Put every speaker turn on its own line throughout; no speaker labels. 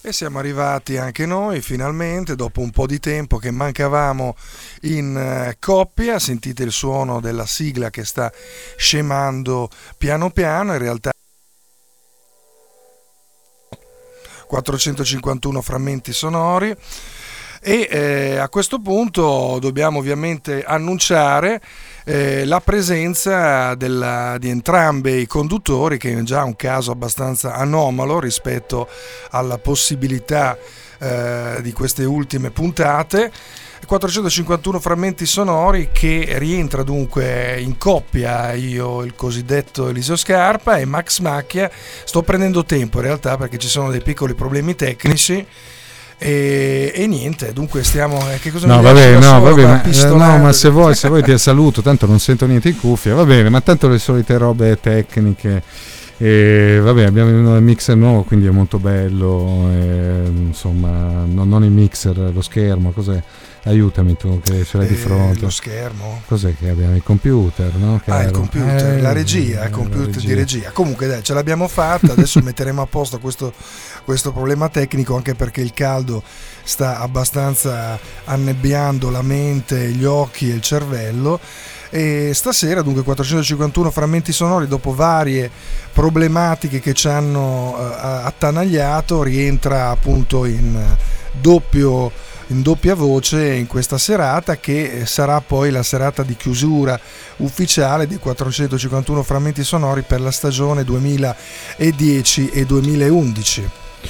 E siamo arrivati anche noi finalmente, dopo un po' di tempo che mancavamo in coppia. Sentite il suono della sigla che sta scemando piano piano, in realtà 451 frammenti sonori. E a questo punto dobbiamo ovviamente annunciare la presenza di entrambi i conduttori, che è già un caso abbastanza anomalo rispetto alla possibilità di queste ultime puntate. 451 frammenti sonori, che rientra dunque in coppia io, il cosiddetto Eliseo Scarpa, e Max Macchia. Sto prendendo tempo in realtà perché ci sono dei piccoli problemi tecnici. E niente, dunque stiamo. Che cosa
no, vabbè, ma se vuoi ti saluto, tanto non sento niente in cuffia, va bene, ma tanto le solite robe tecniche. E vabbè, abbiamo un mixer nuovo, quindi è molto bello. Insomma, non il mixer, lo schermo, cos'è? Aiutami tu che ce l'hai di fronte.
Lo schermo?
Cos'è che abbiamo? Il computer, no?
Il computer, la regia, il computer di regia. Comunque dai, ce l'abbiamo fatta, adesso metteremo a posto questo problema tecnico, anche perché il caldo sta abbastanza annebbiando la mente, gli occhi e il cervello. E stasera dunque 451 frammenti sonori, dopo varie problematiche che ci hanno attanagliato, rientra appunto in doppia voce in questa serata, che sarà poi la serata di chiusura ufficiale di 451 frammenti sonori per la stagione 2010 e 2011.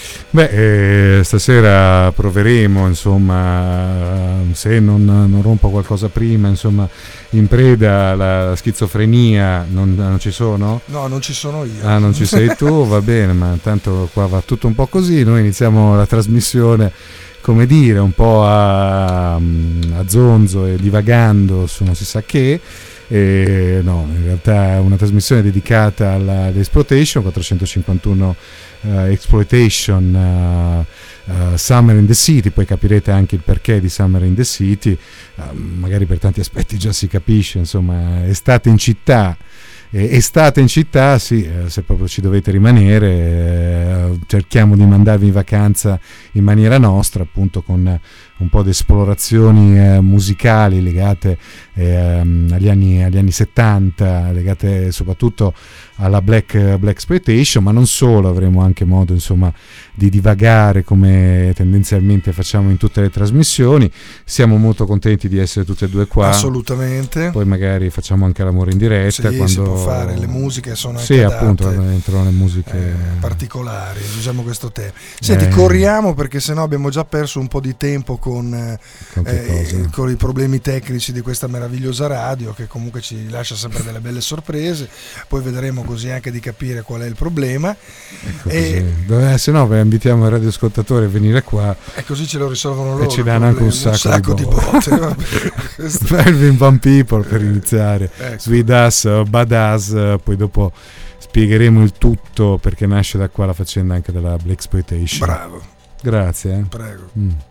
Stasera proveremo, insomma, se non rompo qualcosa prima, insomma, in preda alla schizofrenia. Non ci sono?
No, non ci sono io.
Ah, non ci sei tu, va bene, ma tanto qua va tutto un po' così. Noi iniziamo la trasmissione, come dire, un po' a zonzo e divagando su non si sa che. No, in realtà è una trasmissione dedicata all'Exploitation 451 Exploitation Summer in the City. Poi capirete anche il perché di Summer in the City, magari per tanti aspetti già si capisce, insomma, estate in città. Estate in città, sì, se proprio ci dovete rimanere, cerchiamo di mandarvi in vacanza in maniera nostra, appunto con un po' di esplorazioni musicali legate agli anni 70, legate soprattutto alla Black Exploitation, ma non solo. Avremo anche modo, insomma, di divagare come tendenzialmente facciamo in tutte le trasmissioni. Siamo molto contenti di essere tutti e due qua.
Assolutamente.
Poi magari facciamo anche l'amore in diretta,
sì,
quando
si può fare, le musiche sono anche
sì, appunto, dentro le musiche
particolari, usiamo questo tema. Senti, corriamo perché sennò abbiamo già perso un po' di tempo con i problemi tecnici di questa meravigliosa radio, che comunque ci lascia sempre delle belle sorprese. Poi vedremo così anche di capire qual è il problema.
Se no invitiamo il radioascoltatore a venire qua
e così ce lo risolvono loro
e ci danno anche un sacco di botte. Melvin Van People per iniziare, ecco. Sweet Us, Badass, poi dopo spiegheremo il tutto, perché nasce da qua la faccenda anche della Blaxploitation.
Bravo,
grazie.
Prego.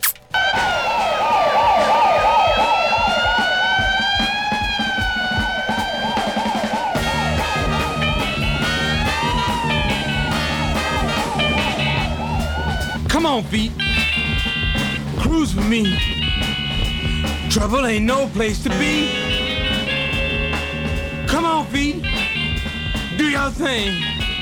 Come on, feet. Cruise with me. Trouble ain't no place to be. Come on, feet. Do your thing.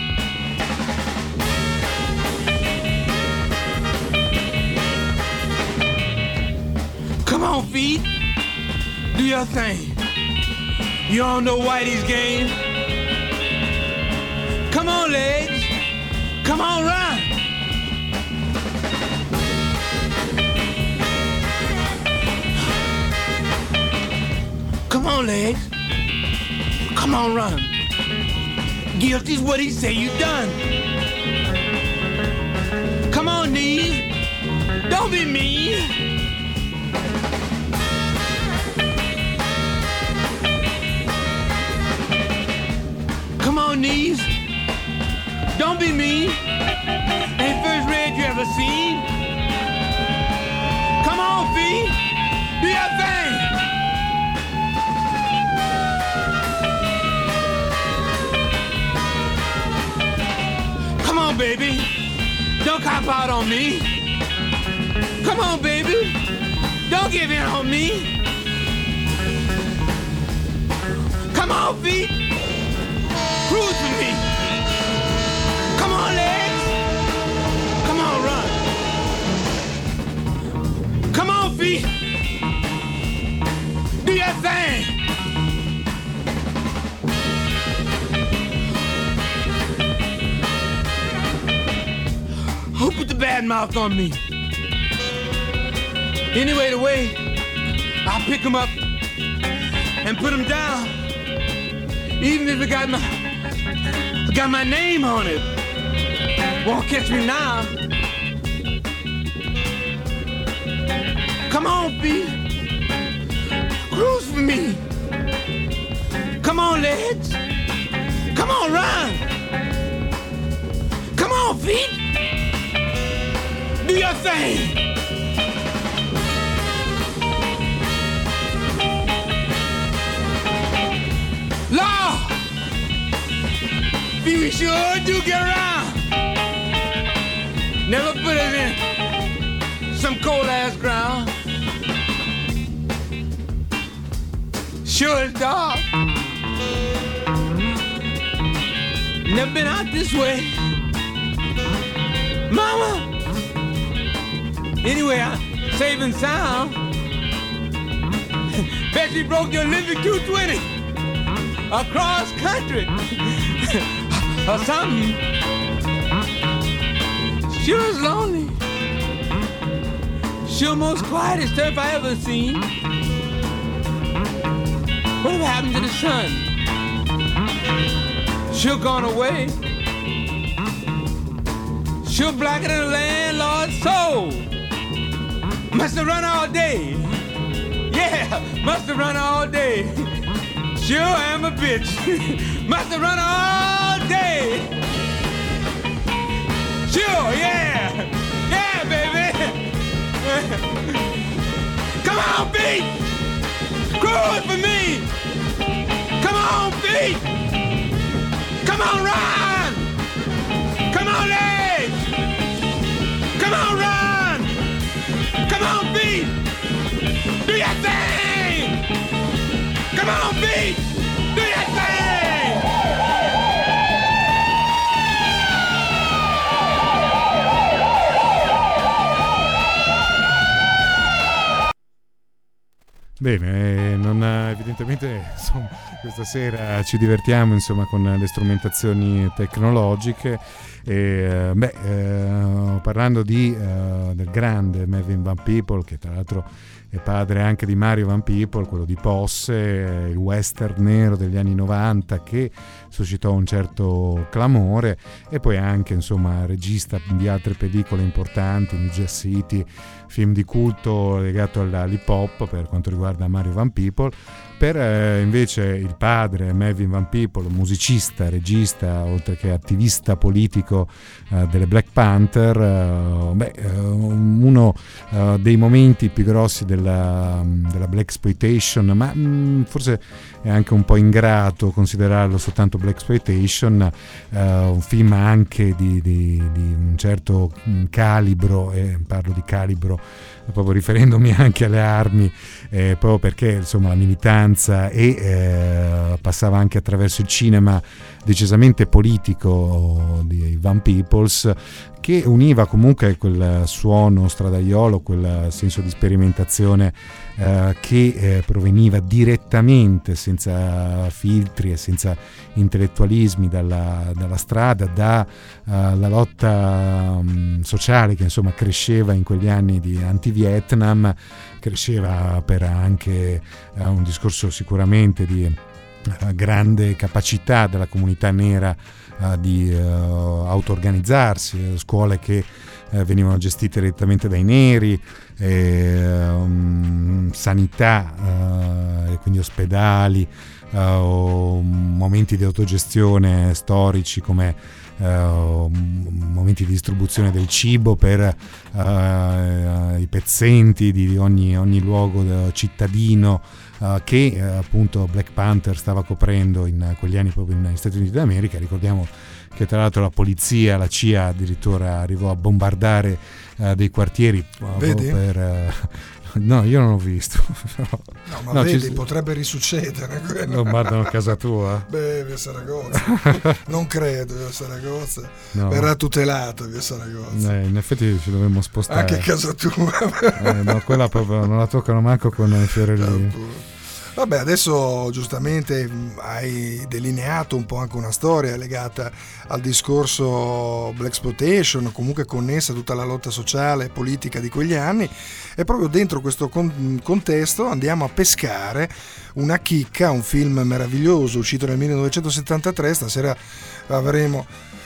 Come on, feet. Do your thing. You don't know Whitey's game. Come on, legs. Come on, run. Come on, legs. Come on, run. Guilty's what he say you done. Come on, knees. Don't be mean. Come on, knees. Don't be mean. Ain't first rate you ever seen. Come on, feet. Do your thing. Come on, baby. Don't Don't cop out on me. Come on, baby. Don't give in on me. Come on, feet. Cruise with me. Come on, legs. Come on, run. Come on, feet. Do your thing. Who put the bad mouth on me? Anyway, the way I pick him up and put him down, even if it got my name on it, won't catch me now. Come on, B, cruise for me. Come on, legs. Come on, run. Come on, feet. Do your thing. Lord, we sure do get around. Never put us in some cold ass ground. Sure it's dark. Never been out this way. Mama. Anyway, I'm safe and sound. Bet you broke your Olympic 220 across country or something. She was lonely. She was most quietest turf I ever seen. Whatever happened to the sun? She'll gone away. She'll blacker than the landlord's soul. Must have run all day. Yeah, must have run all day. Sure am a bitch. Must have run all day. Sure, yeah. Yeah, baby. Come on, beat. Cruise for me. Come on, beat. Come on, run. Come on, legs. Come on, run. Come on, beat. Do your thing. Come on, beat. Do your thing.
Bene, evidentemente insomma, questa sera ci divertiamo insomma, con le strumentazioni tecnologiche e parlando del grande Melvin Van Peebles, che tra l'altro è padre anche di Mario Van Peebles, quello di Posse, il western nero degli anni 90 che suscitò un certo clamore, e poi anche insomma regista di altre pellicole importanti, New Jersey City, film di culto legato all'hip hop per quanto riguarda Mario Van Peebles. Per invece il padre Melvin Van Peebles, musicista, regista, oltre che attivista politico delle Black Panther, uno dei momenti più grossi della Blaxploitation, ma forse è anche un po' ingrato considerarlo soltanto Blaxploitation, un film anche di un certo calibro, e parlo di calibro proprio riferendomi anche alle armi, proprio perché insomma la militanza passava anche attraverso il cinema decisamente politico di Van Peebles, che univa comunque quel suono stradaiolo, quel senso di sperimentazione che proveniva direttamente, senza filtri e senza intellettualismi, dalla strada, dalla lotta sociale che insomma cresceva in quegli anni di anti-Vietnam, cresceva per anche un discorso sicuramente di grande capacità della comunità nera di auto-organizzarsi, scuole che venivano gestite direttamente dai neri, sanità, quindi ospedali, momenti di autogestione storici come momenti di distribuzione del cibo per i pezzenti di ogni luogo cittadino che appunto Black Panther stava coprendo in quegli anni proprio negli Stati Uniti d'America. Ricordiamo che tra l'altro la polizia, la CIA addirittura arrivò a bombardare dei quartieri per... No, io non l'ho visto.
No, ma vedi, potrebbe risuccedere.
Bombardano casa tua?
Beh, via Saragozza. Non credo, via Saragozza. No. Verrà tutelata via Saragozza.
In effetti ci dovremmo spostare.
Anche casa tua.
No, quella proprio non la toccano manco con i fiorellini.
Vabbè, adesso giustamente hai delineato un po' anche una storia legata al discorso Blaxploitation, comunque connessa a tutta la lotta sociale e politica di quegli anni, e proprio dentro questo contesto andiamo a pescare una chicca, un film meraviglioso uscito nel 1973. Stasera avremo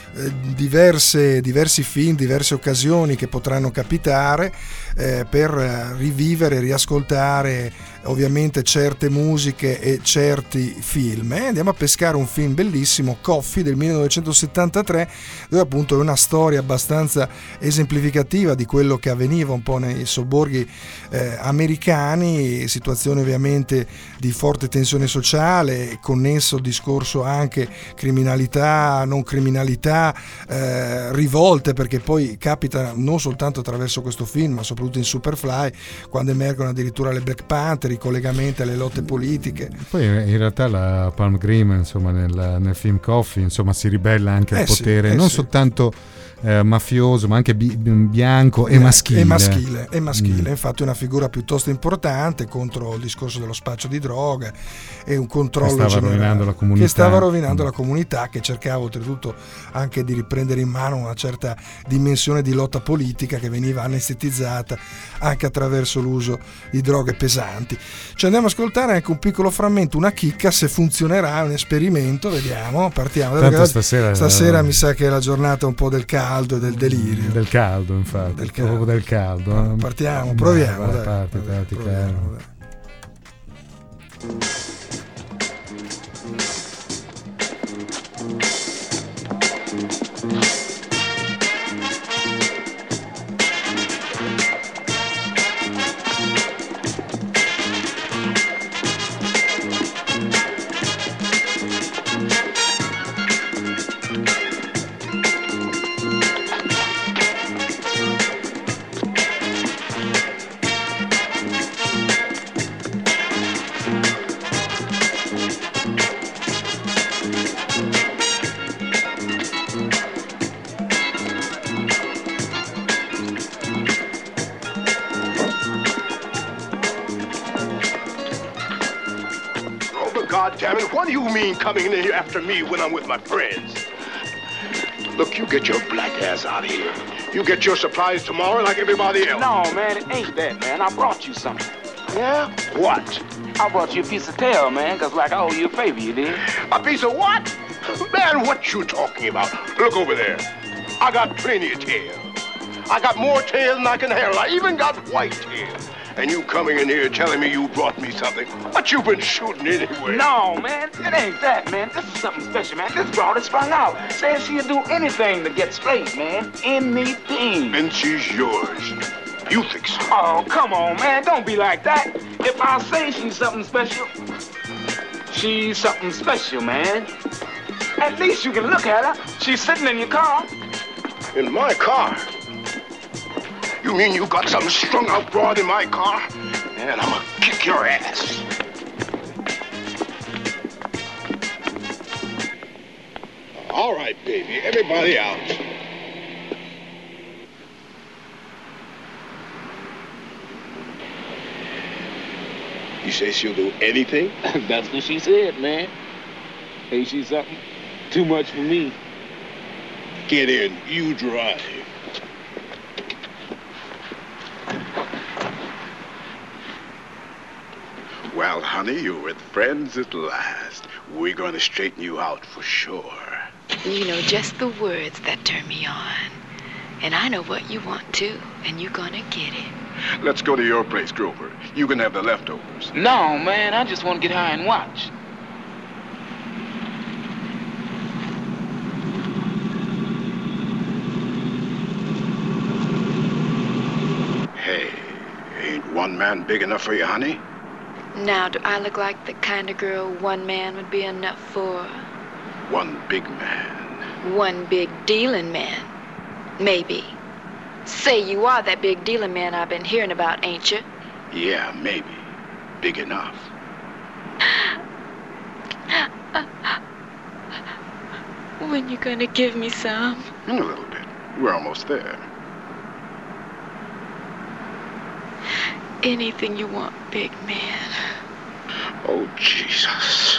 diversi film, diverse occasioni che potranno capitare per rivivere, riascoltare ovviamente certe musiche e certi film. Andiamo a pescare un film bellissimo, Coffee del 1973, dove appunto è una storia abbastanza esemplificativa di quello che avveniva un po' nei sobborghi americani, situazioni ovviamente di forte tensione sociale, connesso al discorso anche criminalità, non criminalità, rivolte, perché poi capita non soltanto attraverso questo film ma soprattutto in Superfly, quando emergono addirittura le Black Panther, i collegamenti alle lotte politiche.
Poi in realtà la Palm Grimm, insomma, nel film Coffee, insomma, si ribella anche al potere non soltanto mafioso, ma anche bianco e maschile.
E maschile. Infatti è una figura piuttosto importante contro il discorso dello spaccio di droga e un controllo
che stava rovinando
la comunità, che cercava oltretutto anche di riprendere in mano una certa dimensione di lotta politica che veniva anestetizzata anche attraverso l'uso di droghe pesanti. Ci andiamo ad ascoltare anche un piccolo frammento, una chicca, se funzionerà, è un esperimento, vediamo, partiamo.
Tanto stasera
mi sa che è la giornata un po' del caldo e del delirio.
Del caldo, infatti. Proprio del caldo.
Partiamo, proviamo.
Parti,
proviamo.
What do you mean coming in here after me when I'm with my friends? Look, you get your black ass out of here. You get your supplies tomorrow like everybody else.
No, man, it ain't that, man. I brought you something.
Yeah? What?
I brought you a piece of tail, man, because like I owe you a favor, you did.
A piece of what? Man, what you talking about? Look over there. I got plenty of tail. I got more tail than I can handle. I even got white tail. And you coming in here telling me you brought me something. What you been shooting anyway?
No, man, it ain't that, man. This is something special, man. This broad is sprung out. Says she'll do anything to get straight, man. Anything.
And she's yours. You think so?
Oh, come on, man. Don't be like that. If I say she's something special, she's something special, man. At least you can look at her. She's sitting in your car.
In my car? You mean you got something strung out broad in my car? And I'm gonna kick your ass. All right, baby. Everybody out. You say she'll do anything?
That's what she said, man. Ain't she something? Too much for me.
Get in. You drive. Well, honey, you're with friends at last. We're going to straighten you out for sure.
You know just the words that turn me on. And I know what you want too, and you're gonna get it.
Let's go to your place, Grover. You can have the leftovers.
No, man, I just want to get high and watch.
one man big enough for you, honey?
Now, do I look like the kind of girl one man would be enough for?
One big man.
One big dealing man. Maybe. Say you are that big dealing man I've been hearing about, ain't you?
Yeah, maybe. Big enough.
When you gonna give me some?
In a little bit. We're almost there.
Anything you want, big man.
Oh, Jesus.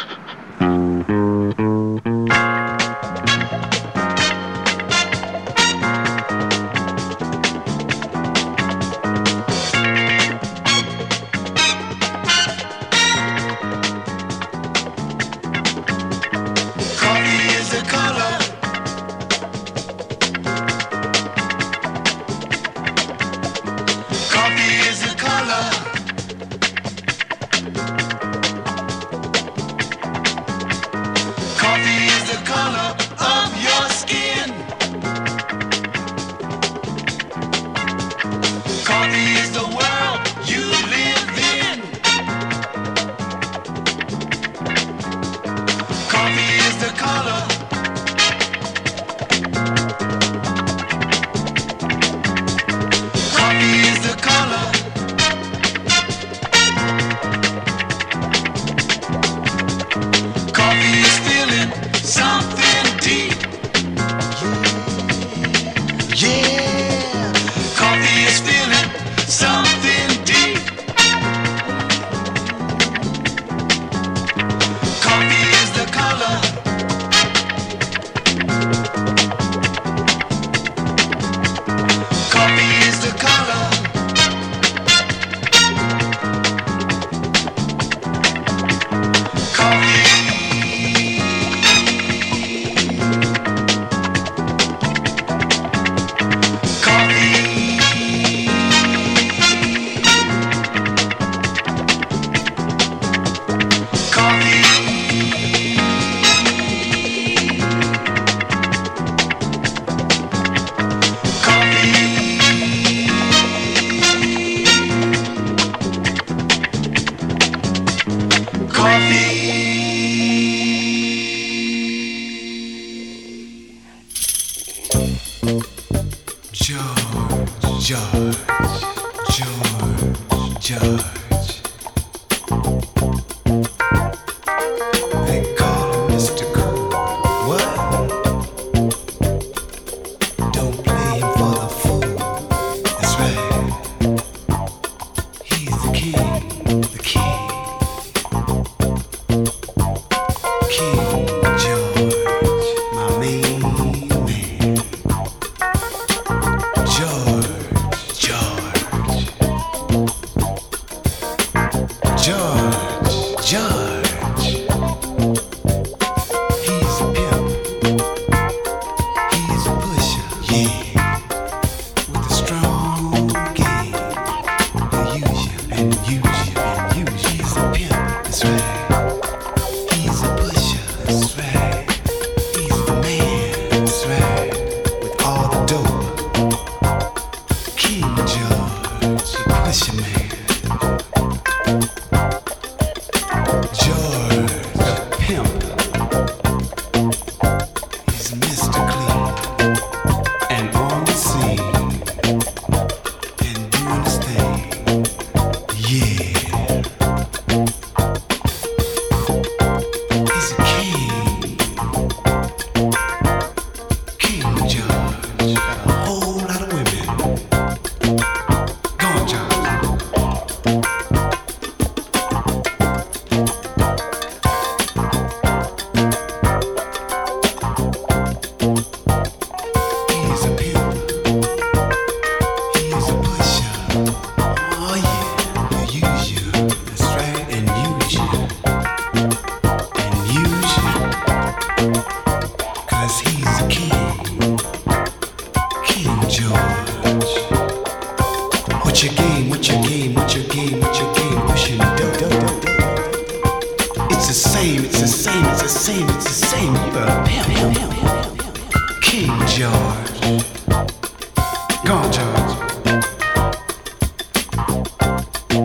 Go on, George.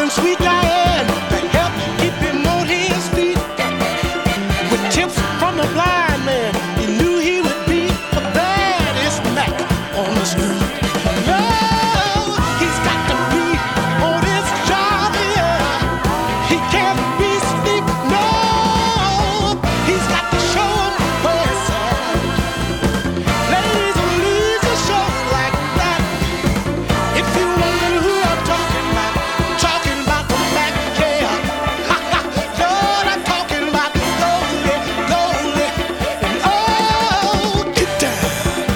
and sweet Diane to help keep him on his feet. With tips from the blind man, he knew he would be the baddest Mac on the street. No, he's got to be on his job, yeah. He can't be sleep, no. He's got to show him where it's at. Ladies will lose a show like that. If you wonder who I'm talking about the Mac, yeah. Lord, I'm talking about the Goldie, and oh, get down.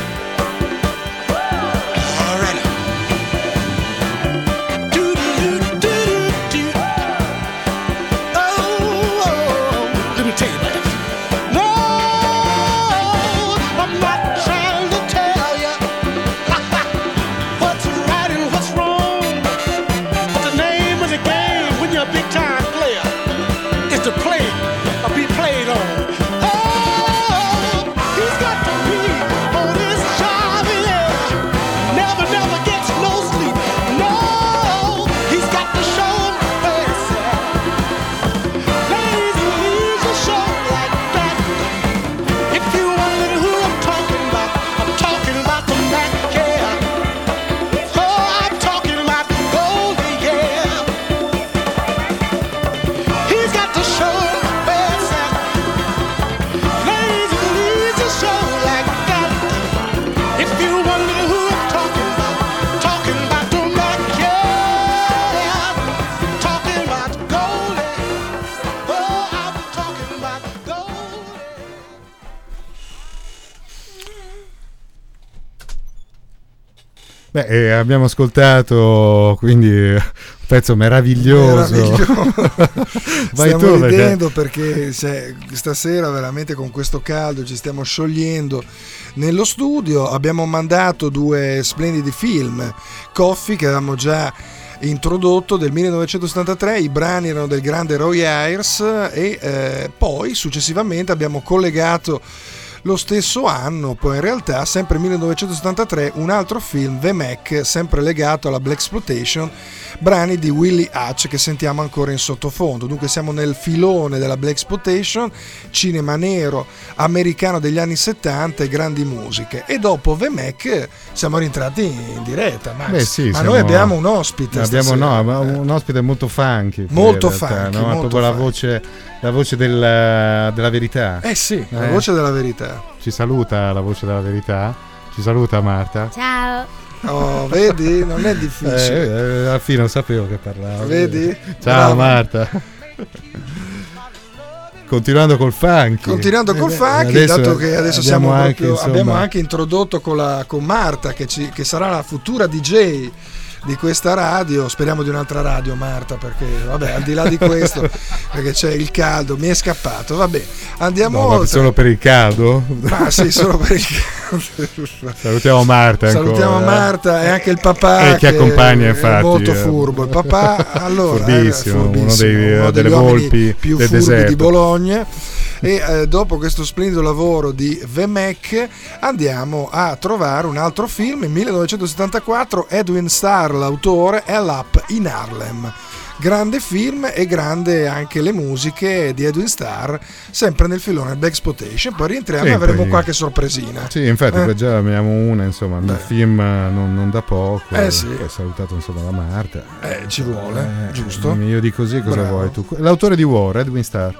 All right. Do-do-do-do-do-do. Oh, let me tell you about it. No, I'm not trying to tell you what's right and what's wrong. But the name of the game when you're a big time player is to play or be played on. Oh, he's got to be on his job, yeah. Never gets no sleep. No, he's got to show him where it's at. Ladies who leave a show like that. If you wonder who I'm talking about the Mac, yeah. Oh, I'm talking about Goldie, yeah. He's got to show where it's at. Ladies who leave a show like that. If you wonder who I'm talking about the Mac, yeah. Talking about Goldie. Oh, I'm talking about Goldie.
Beh, abbiamo ascoltato quindi un pezzo meraviglioso. Vai
Stiamo
tu,
ridendo perché stasera veramente con questo caldo ci stiamo sciogliendo nello studio. Abbiamo mandato 2 splendidi film, Coffee che avevamo già introdotto, del 1973, i brani erano del grande Roy Ayers e poi successivamente abbiamo collegato lo stesso anno, poi in realtà sempre 1973, un altro film, The Mac, sempre legato alla Blaxploitation, brani di Willie Hutch che sentiamo ancora in sottofondo. Dunque siamo nel filone della Blaxploitation, cinema nero americano degli anni 70 e grandi musiche. E dopo The Mac siamo rientrati in diretta, Max.
Beh, sì,
ma noi abbiamo un ospite
un ospite molto funky,
molto
realtà,
funky,
no?
molto
Proprio
funky.
La voce della verità.
Sì, la voce della verità.
Ci saluta la voce della verità. Ci saluta Marta.
Ciao.
Oh, vedi? Non è difficile.
Alla fine non sapevo che parlava.
Vedi?
Ciao
Bravo.
Marta. Continuando col funk,
dato che adesso siamo
anche,
abbiamo anche introdotto con Marta che sarà la futura DJ di questa radio. Speriamo di un'altra radio, Marta, perché vabbè, al di là di questo perché c'è il caldo, mi è scappato. Vabbè, andiamo oltre.
Solo per il caldo?
Ma sì, solo per il caldo.
Salutiamo Marta ancora.
Salutiamo Marta e anche il papà
che accompagna, infatti,
è molto furbo. Il papà allora
furbissimo,
uno
delle volpi
più
del
furbi
deserto
di Bologna. E dopo questo splendido lavoro di The Mac andiamo a trovare un altro film. In 1974 Edwin Starr, l'autore, è Up in Harlem. Grande film e grande anche le musiche di Edwin Starr, sempre nel filone Blaxploitation. Poi rientriamo e avremo qualche sorpresina.
Sì, infatti già abbiamo una, insomma, un film non da poco.
Sì.
Poi salutato insomma da Marta.
Ci vuole, giusto?
Io di così cosa
Bravo.
vuoi tu? L'autore di War, Edwin Starr.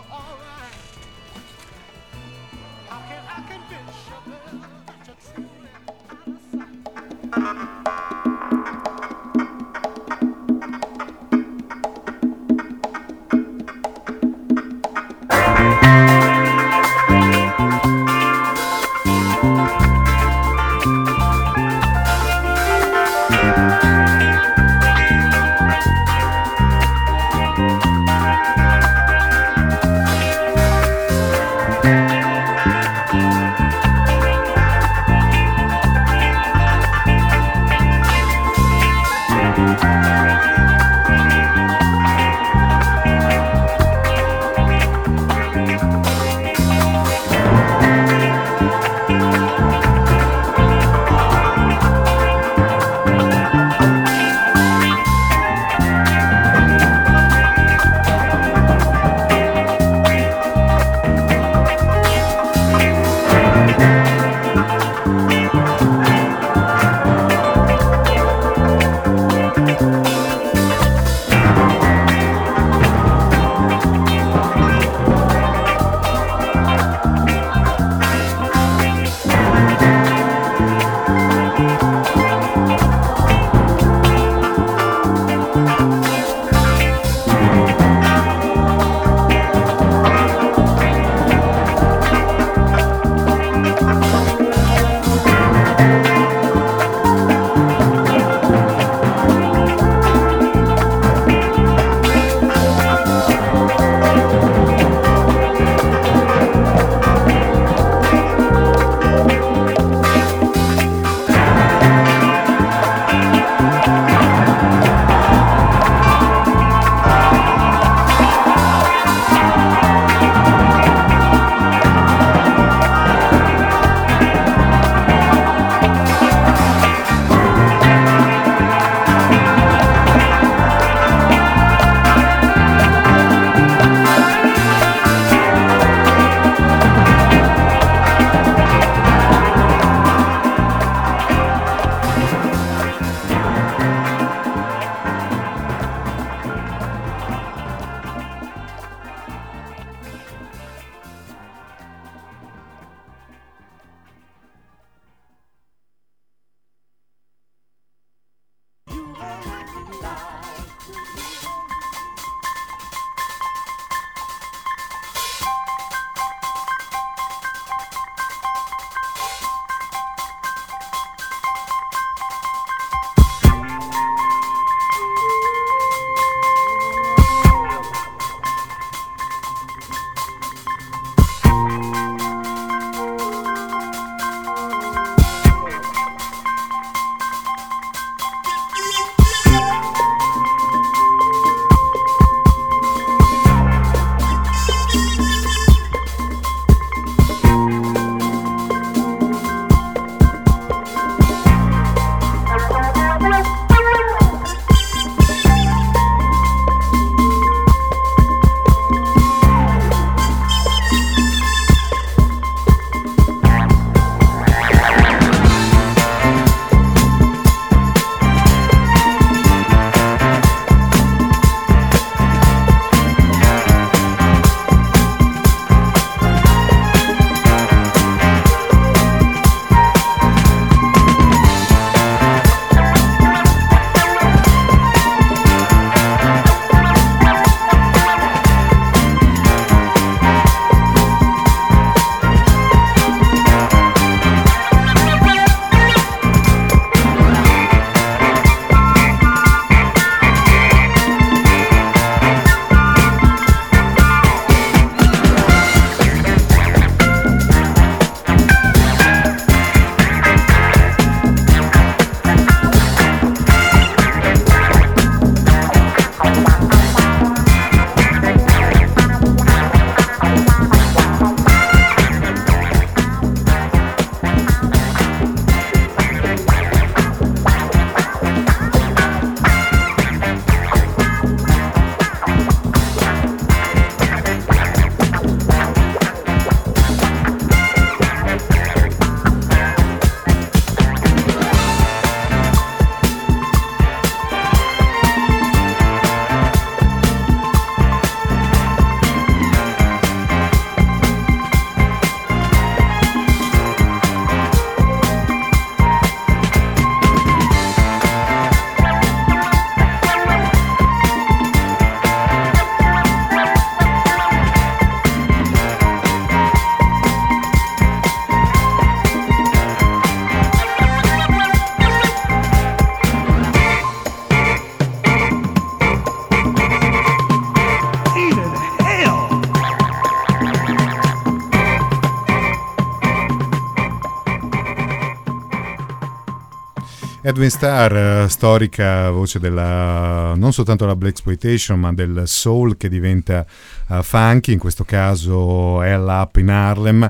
Edwin Starr, storica voce della non soltanto della blaxploitation ma del soul che diventa funky, in questo caso Hell Up in Harlem.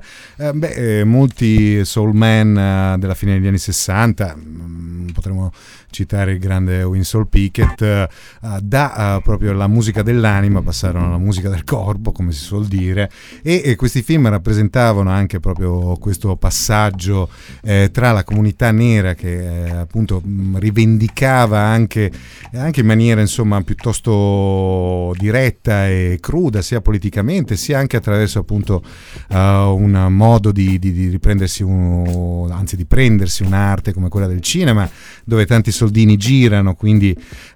Molti soul man della fine degli anni 60, potremmo citare il grande Winsor Pickett, da proprio la musica dell'anima passarono alla musica del corpo, come si suol dire, e questi film rappresentavano anche proprio questo passaggio tra la comunità nera che appunto rivendicava anche in maniera insomma piuttosto diretta e cruda, sia politicamente sia anche attraverso appunto un modo di riprendersi anzi di prendersi un'arte come quella del cinema, dove tanti soldini girano, quindi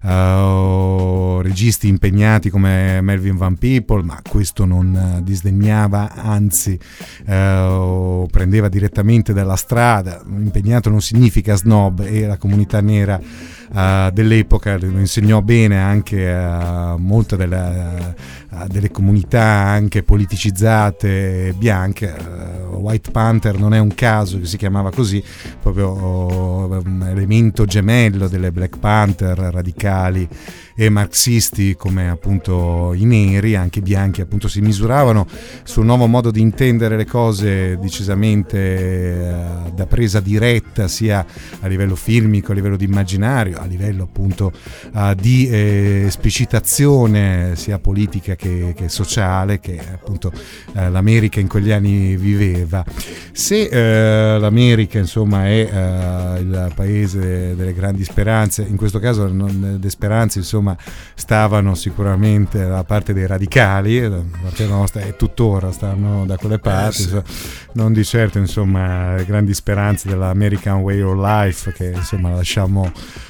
registi impegnati come Melvin Van Peeple, ma questo non disdegnava, anzi prendeva direttamente dalla strada. Impegnato non significa snob, e la comunità nera dell'epoca lo insegnò bene anche a molte delle comunità anche politicizzate bianche. White Panther non è un caso che si chiamava così, proprio elemento gemello delle Black Panther radicali e marxisti, come appunto i neri, anche i bianchi appunto si misuravano sul nuovo modo di intendere le cose, decisamente da presa diretta sia a livello filmico, a livello di immaginario, a livello appunto di esplicitazione sia politica che sociale, che appunto l'America in quegli anni viveva. Se l'America insomma è il paese delle grandi speranze, in questo caso le speranze insomma stavano sicuramente dalla parte dei radicali, da parte nostra, e tuttora stanno da quelle parti,
sì.
Non di certo insomma le grandi speranze dell'American Way of Life, che insomma lasciamo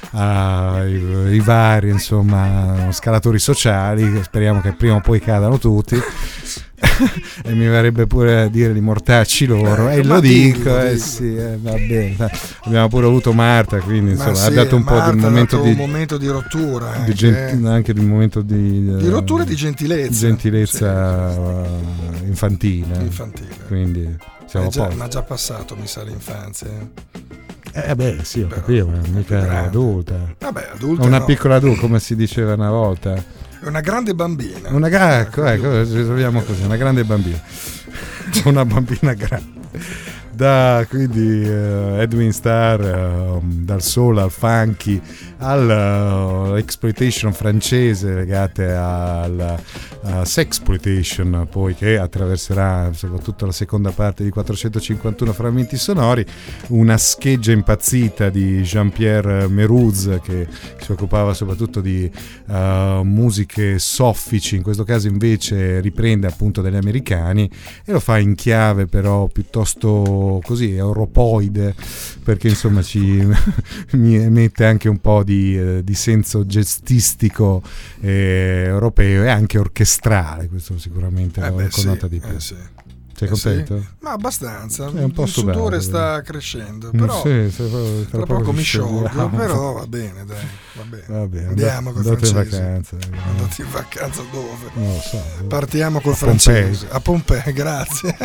ai vari insomma scalatori sociali, speriamo che prima o poi cadano tutti. E mi verrebbe pure a dire di mortacci loro, e lo dico. Sì, va bene, abbiamo pure avuto Marta, quindi insomma
sì,
ha dato un
Marta
po' di
un momento di rottura,
anche di un momento di
rottura e di gentilezza
infantile, quindi siamo
ma già passato mi sa l'infanzia.
Sì, ho capito, mica adulta.
Vabbè, adulta
una
no.
Piccola adulta, come si diceva una volta.
È una grande bambina.
Ecco, risolviamo così, una grande bambina. Una bambina grande. Quindi Edwin Starr, dal soul al funky all'exploitation francese legate alla sexploitation, poi che attraverserà soprattutto la seconda parte di 451 frammenti sonori, una scheggia impazzita di Jean-Pierre Meruz, che si occupava soprattutto di musiche soffici, in questo caso invece riprende appunto degli americani e lo fa in chiave però piuttosto così europoide, perché insomma mi mette anche un po' di senso gestistico europeo e anche orchestrale, questo sicuramente lo connota di più.
Sì.
Sei contento?
Sì. Ma abbastanza,
un po'
il sudore sta crescendo, però tra poco mi sciolgo, però va bene, dai, va bene. Andiamo col francese. Andate in vacanza dove?
Non lo so.
Partiamo col francese. A Pompei, grazie.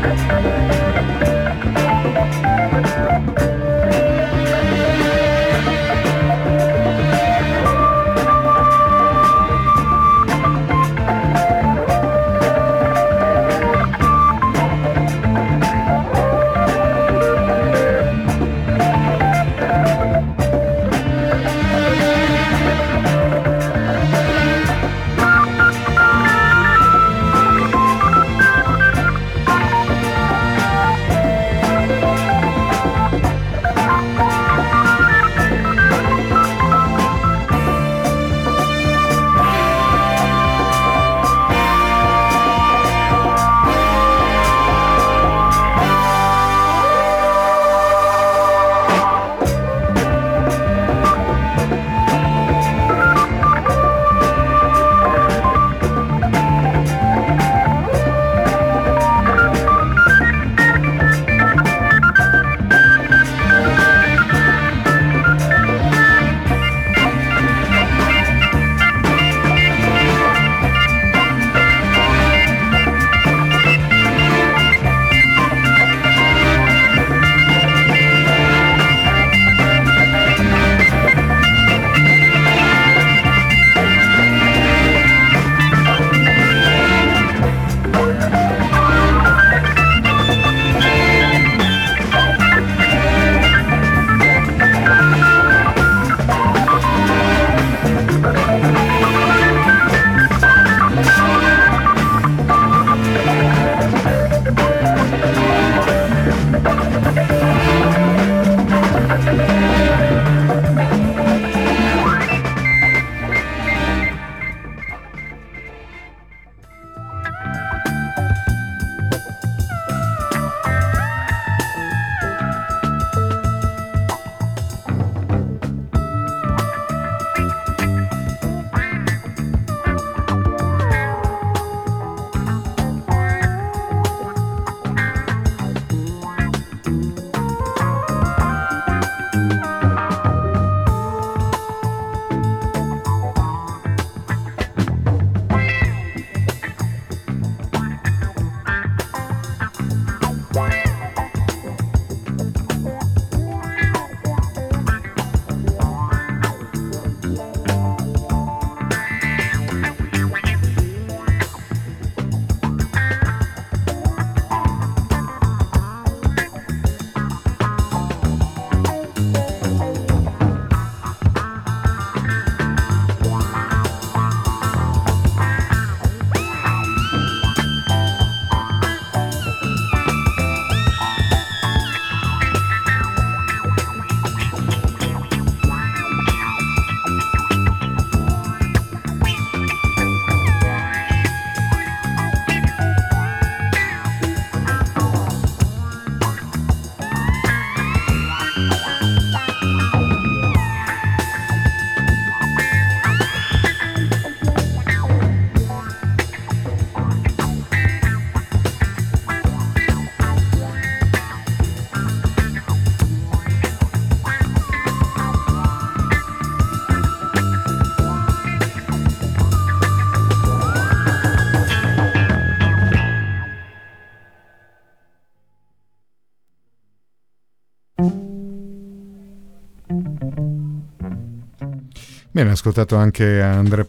Bene, ho ascoltato anche André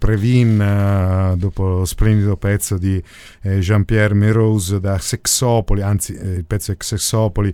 Previn dopo lo splendido pezzo di Jean-Pierre Meroz da Sexopoli, anzi il pezzo è Sexopoli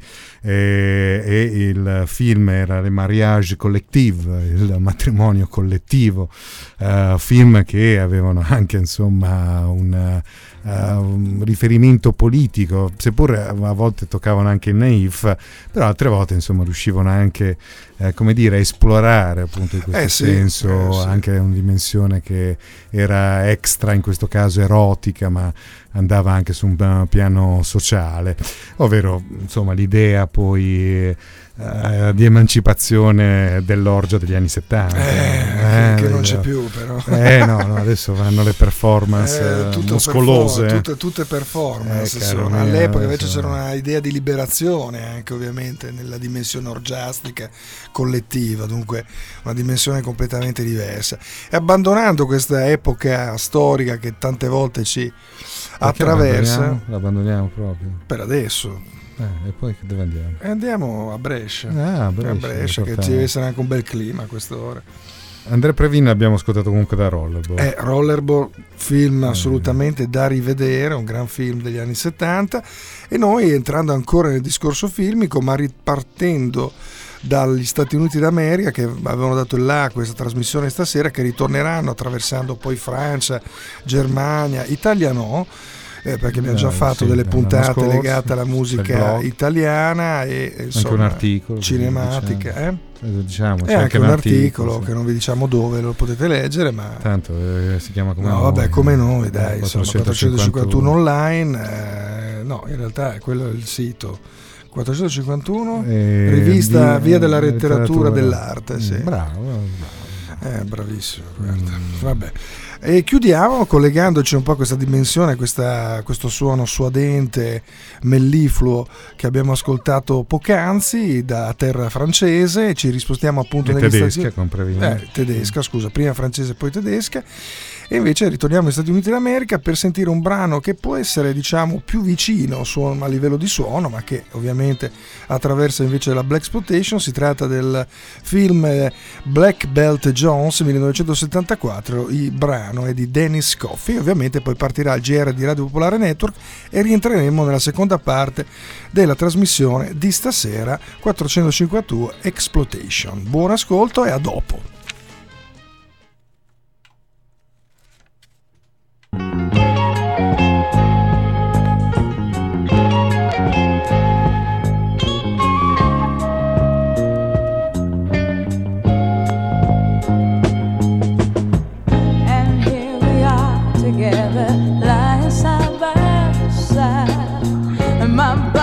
e il film era Le Mariage Collective, il matrimonio collettivo, film che avevano anche insomma un riferimento politico, seppur a volte toccavano anche il naif, però altre volte insomma riuscivano anche come dire a esplorare appunto in questo senso anche una dimensione che era extra, in questo caso erotica, ma andava anche su un piano sociale, ovvero insomma l'idea poi di emancipazione dell'orgia degli anni 70
che non c'è più però
no, adesso vanno le performance muscolose,
tutte performance all'epoca invece c'era una idea di liberazione anche ovviamente nella dimensione orgiastica collettiva, dunque una dimensione completamente diversa, e abbandonando questa epoca storica che tante volte ci attraversa.
L'abbandoniamo proprio.
Per adesso.
E poi dove andiamo?
Andiamo a Brescia.
A
Brescia che ci deve essere anche un bel clima a quest'ora.
Andrea Previn abbiamo ascoltato comunque da Rollerball.
Rollerball, film assolutamente da rivedere, un gran film degli anni 70, e noi, entrando ancora nel discorso filmico, ma ripartendo dagli Stati Uniti d'America, che avevano dato il là a questa trasmissione stasera, che ritorneranno attraversando poi Francia, Germania, Italia no, perché abbiamo già fatto delle puntate legate alla musica italiana e insomma,
anche un articolo
cinematica,
diciamo,
c'è anche un articolo che non vi diciamo dove, lo potete leggere, ma
tanto si chiama come
no,
noi,
vabbè, come noi, dai, 451 online, no, in realtà è quello il sito 451 rivista Via della Letteratura dell'Arte, sì.
Bravo.
Bravissimo, guarda. Vabbè. E chiudiamo collegandoci un po' a questa dimensione, questo suono suadente, mellifluo che abbiamo ascoltato poc'anzi da terra francese. Ci rispostiamo appunto negli
tedesca,
tedesca, scusa, prima francese poi tedesca. E invece ritorniamo negli Stati Uniti d'America per sentire un brano che può essere, diciamo, più vicino a livello di suono, ma che ovviamente attraversa invece la Blaxploitation. Si tratta del film Black Belt Jones 1974, il brano è di Dennis Coffey. Ovviamente poi partirà il GR di Radio Popolare Network e rientreremo nella seconda parte della trasmissione di stasera, 452 Exploitation. Buon ascolto e a dopo.
Lying side by side, and my